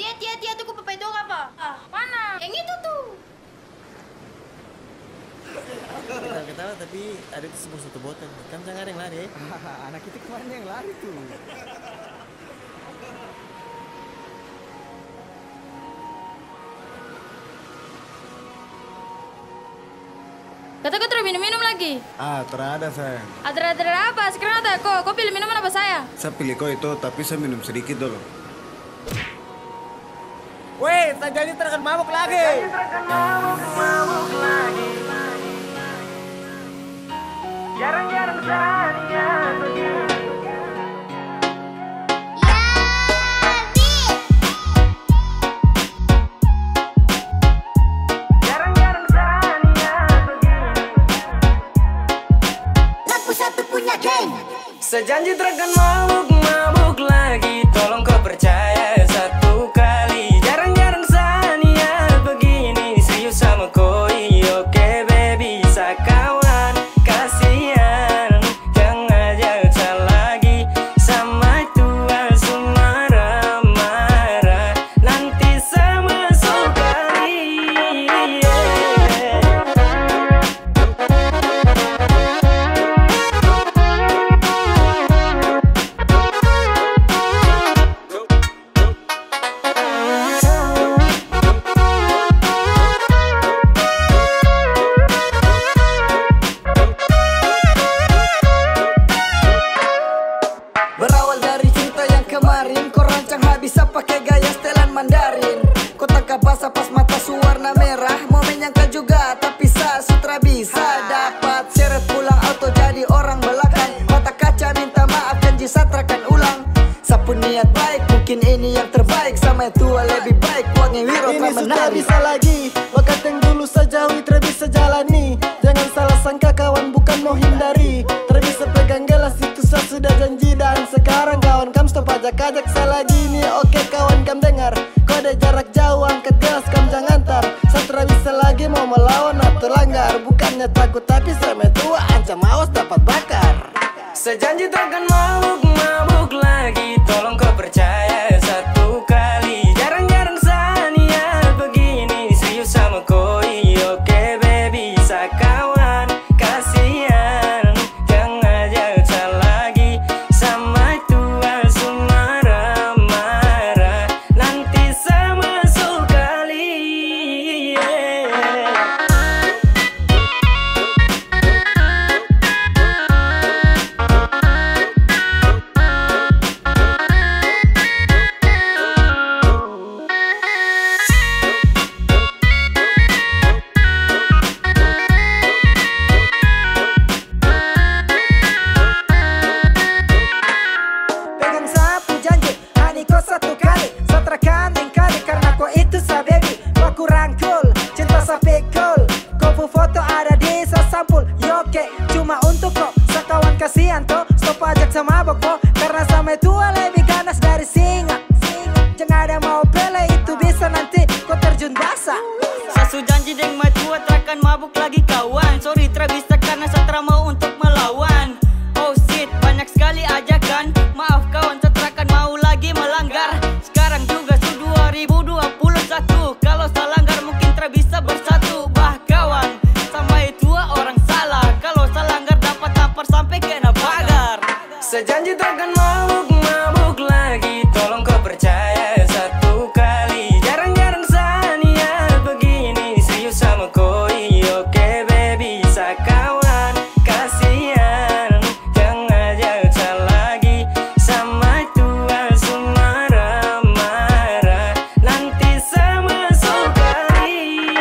Tia, tuh papai dong apa? Mana? Yang itu tuh. Ketawa tapi ada itu sebuah satu botol. Kan jangan ada yang lari. Anak itu kemarin yang lari tuh. Kata kau terus minum-minum lagi? Terada sayang. Ada apa? Sekarang ada kau pilih minuman apa saya? Saya pilih kau itu, tapi saya minum sedikit dulu. Weh, tak jadi terkan mabuk lagi. Mabuk lagi. Jarang-jarang saatnya begini. Sejanji terkan mabuk lagi. Tolong kau percaya satu kali. Jarang-jarang sania begini. Serius sama koi, oke baby. Sakawan, kasihan. Jangan jauh lagi. Sama tua marah-marah. Nanti sama sekali. Berawal dari cerita yang kemarin, kau rancang habis pakai gaya setelan Mandarin. Kau tangkap basah pas mata suwarna merah. Mau menyangka juga tapi sutra bisa dapat seret pulang auto jadi orang belakang. Mata kaca minta maaf janji satrakan ulang. Sapu niat baik mungkin ini yang terbaik. Sama yang tua lebih baik buatnya wiro Ini sudah menari. bisa lagi. Bakat yang dulu saja Witra bisa jalani. Jangan salah sangka kawan bukan mau hindari. Terbisa pegang gelas itu saya sudah janji. Dan sekarang kawan kam stop ajak-ajak saya lagi nih. Oke kawan kam dengar. Kode jarak jauh angkat gelas kam jangan tar. Saya bisa lagi mau melawan atau langgar. Bukannya takut tapi saya tua ancam awas dapat bakar. Sejanji takkan mabuk lagi. Tolong kau percaya satu kali. Jarang-jarang sania begini. Serius sama koi, oke baby. Sakawan, kasihan. Jangan jauh lagi. Sama tua marah-marah. Nanti sama sekali. Pegang sapu janji, hani kau satu kali. Satrakan kali karena kau itu sa baby. Kau rangkul, cinta sa pikul. Kau foto ada di sa sampul. Yoke, cuma untuk kau. Sakawan kasihan toh, stop ajak sama boko. Karena sama tua lebih ganas dari singa. Jangan ada mau pele itu bisa nanti kau terjun basah. Sasu janji deng mai tua terakan mabuk lagi kawan. Sorry tra bisa karena satra mau untuk melawan. Oh shit banyak sekali ajakan. Maaf kawan setrakan mau lagi melanggar. Sekarang juga su 2021. Kalau salah langgar mungkin tra bisa bersatu. Bah kawan sama tua orang salah. Kalau salah langgar dapat tampar sampai kena pagar. Sejanji takkan mabuk lagi. Tolong kau percaya satu kali. Jarang-jarang sania begini. Serius sama koi, oke baby. Sakawan, kasihan. Jangan jauh lagi. Sama tua marah-marah. Nanti sama sekali.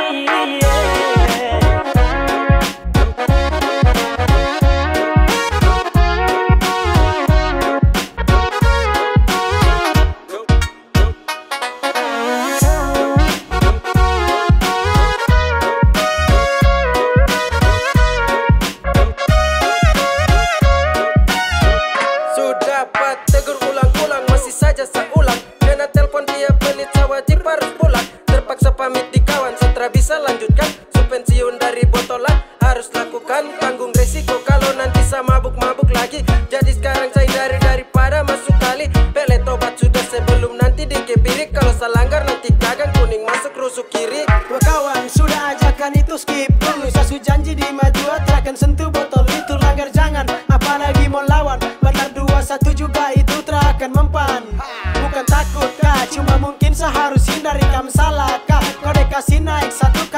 Sudah dapat tegur ulang-ulang, masih saja saya ulang. Kena telepon tiap menit, saya wajib harus pulang. Terpaksa pamit di kawan, setelah bisa lanjutkan. Su pensiun dari botolan, harus lakukan. Tanggung resiko kalau nanti saya mabuk-mabuk lagi. Jadi sekarang saya daripada masuk kali. Pele tobat sudah sebelum nanti dikepirik. Kalau Asal langgar nanti gagang kuning masuk rusuk kiri. Dua kawan sudah ajakan itu skip dulu. Sasu janji di maju akan sentuh botol itu. Langgar jangan apalagi mau lawan. Benar 2-1 juga itu terakan mempan. Bukan takut kah, cuma mungkin seharus hindari kam salah kah. Kau dikasih naik 1